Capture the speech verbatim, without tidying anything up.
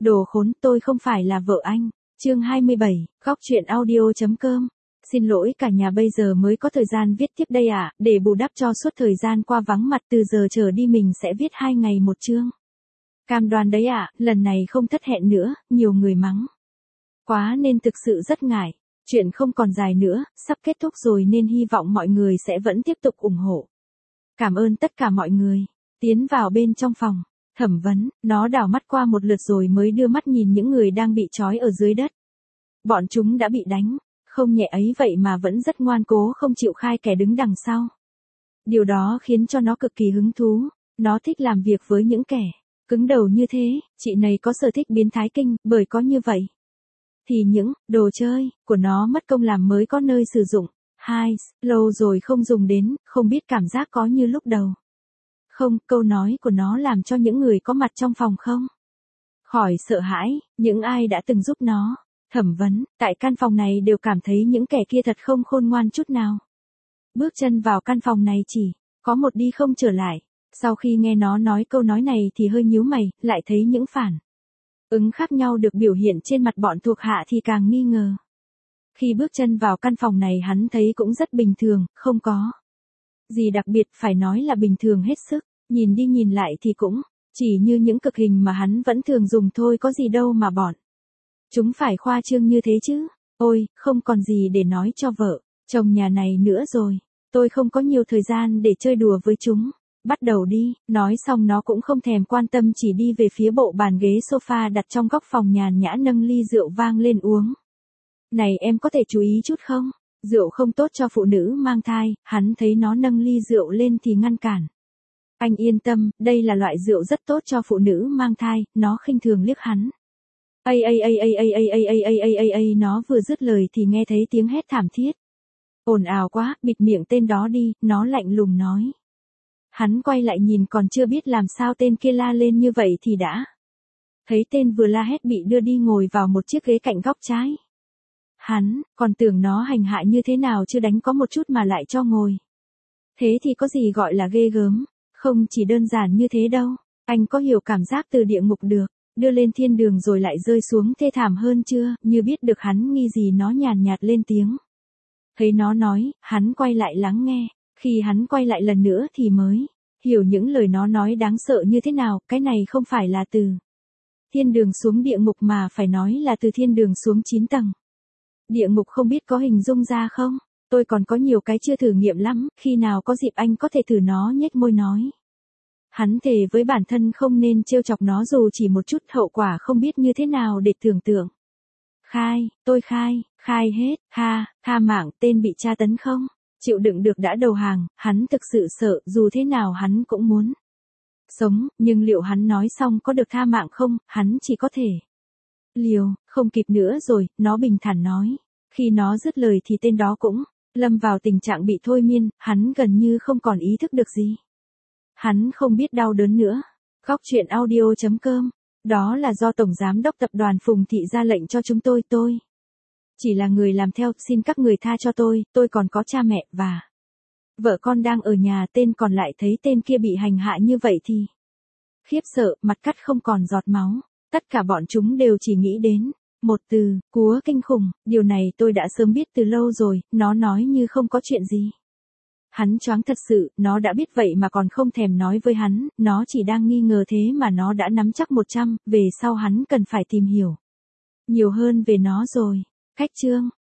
Đồ khốn, tôi không phải là vợ anh. Chương hai mươi bảy, góc truyện audio.com. Xin lỗi cả nhà, bây giờ mới có thời gian viết tiếp đây ạ, à, để bù đắp cho suốt thời gian qua vắng mặt, từ giờ trở đi mình sẽ viết hai ngày một chương. Cam đoan đấy ạ, à, lần này không thất hẹn nữa. Nhiều người mắng quá nên thực sự rất ngại. Chuyện không còn dài nữa, sắp kết thúc rồi nên hy vọng mọi người sẽ vẫn tiếp tục ủng hộ. Cảm ơn tất cả mọi người. Tiến vào bên trong phòng thẩm vấn, nó đảo mắt qua một lượt rồi mới đưa mắt nhìn những người đang bị trói ở dưới đất. Bọn chúng đã bị đánh, không nhẹ ấy vậy mà vẫn rất ngoan cố không chịu khai kẻ đứng đằng sau. Điều đó khiến cho nó cực kỳ hứng thú, nó thích làm việc với những kẻ cứng đầu như thế. Chị này có sở thích biến thái kinh, bởi có như vậy thì những đồ chơi của nó mất công làm mới có nơi sử dụng. Hai, lâu rồi không dùng đến, không biết cảm giác có như lúc đầu. Không, câu nói của nó làm cho những người có mặt trong phòng không khỏi sợ hãi, những ai đã từng giúp nó thẩm vấn tại căn phòng này đều cảm thấy những kẻ kia thật không khôn ngoan chút nào. Bước chân vào căn phòng này chỉ có một đi không trở lại. Sau khi nghe nó nói câu nói này thì hơi nhíu mày, lại thấy những phản ứng khác nhau được biểu hiện trên mặt bọn thuộc hạ thì càng nghi ngờ. Khi bước chân vào căn phòng này hắn thấy cũng rất bình thường, không có gì đặc biệt, phải nói là bình thường hết sức. Nhìn đi nhìn lại thì cũng chỉ như những cực hình mà hắn vẫn thường dùng thôi, có gì đâu mà bọn chúng phải khoa trương như thế chứ. Ôi, không còn gì để nói cho vợ chồng nhà này nữa rồi. Tôi không có nhiều thời gian để chơi đùa với chúng. Bắt đầu đi. Nói xong nó cũng không thèm quan tâm, chỉ đi về phía bộ bàn ghế sofa đặt trong góc phòng, nhàn nhã nâng ly rượu vang lên uống. Này em có thể chú ý chút không? Rượu không tốt cho phụ nữ mang thai. Hắn thấy nó nâng ly rượu lên thì ngăn cản. Anh yên tâm, đây là loại rượu rất tốt cho phụ nữ mang thai. Nó khinh thường liếc hắn. Ây ây ây ây ây ây ây ây ây ây ây ây nó vừa dứt lời thì nghe thấy tiếng hét thảm thiết. Ồn ào quá, bịt miệng tên đó đi, nó lạnh lùng nói. Hắn quay lại nhìn, còn chưa biết làm sao tên kia la lên như vậy thì đã thấy tên vừa la hét bị đưa đi ngồi vào một chiếc ghế cạnh góc trái. Hắn còn tưởng nó hành hạ như thế nào chứ, đánh có một chút mà lại cho ngồi. Thế thì có gì gọi là ghê gớm, không chỉ đơn giản như thế đâu. Anh có hiểu cảm giác từ địa ngục được đưa lên thiên đường rồi lại rơi xuống thê thảm hơn chưa? Như biết được hắn nghi gì nó nhàn nhạt lên tiếng. Thấy nó nói, hắn quay lại lắng nghe. Khi hắn quay lại lần nữa thì mới hiểu những lời nó nói đáng sợ như thế nào. Cái này không phải là từ thiên đường xuống địa ngục mà phải nói là từ thiên đường xuống chín tầng. Địa ngục không biết có hình dung ra không? Tôi còn có nhiều cái chưa thử nghiệm lắm, khi nào có dịp anh có thể thử. Nó nhếch môi nói. Hắn thề với bản thân không nên trêu chọc nó dù chỉ một chút, hậu quả không biết như thế nào để tưởng tượng. Khai, tôi khai, khai hết, tha, tha mạng, tên bị tra tấn không? Chịu đựng được đã đầu hàng. Hắn thực sự sợ, dù thế nào hắn cũng muốn sống, nhưng liệu hắn nói xong có được tha mạng không? Hắn chỉ có thể liều. Không kịp nữa rồi, nó bình thản nói. Khi nó dứt lời thì tên đó cũng lâm vào tình trạng bị thôi miên, hắn gần như không còn ý thức được gì. Hắn không biết đau đớn nữa. Góc truyện audio.com. Đó là do Tổng Giám đốc Tập đoàn Phùng Thị ra lệnh cho chúng tôi. Tôi chỉ là người làm theo, xin các người tha cho tôi. Tôi còn có cha mẹ và vợ con đang ở nhà. Tên còn lại thấy tên kia bị hành hạ như vậy thì khiếp sợ, mặt cắt không còn giọt máu. Tất cả bọn chúng đều chỉ nghĩ đến một từ, cúa kinh khủng. Điều này tôi đã sớm biết từ lâu rồi. Nó nói như không có chuyện gì. Hắn choáng thật sự, nó đã biết vậy mà còn không thèm nói với hắn. Nó chỉ đang nghi ngờ thế mà nó đã nắm chắc một trăm. Về sau hắn cần phải tìm hiểu nhiều hơn về nó rồi. Cách chương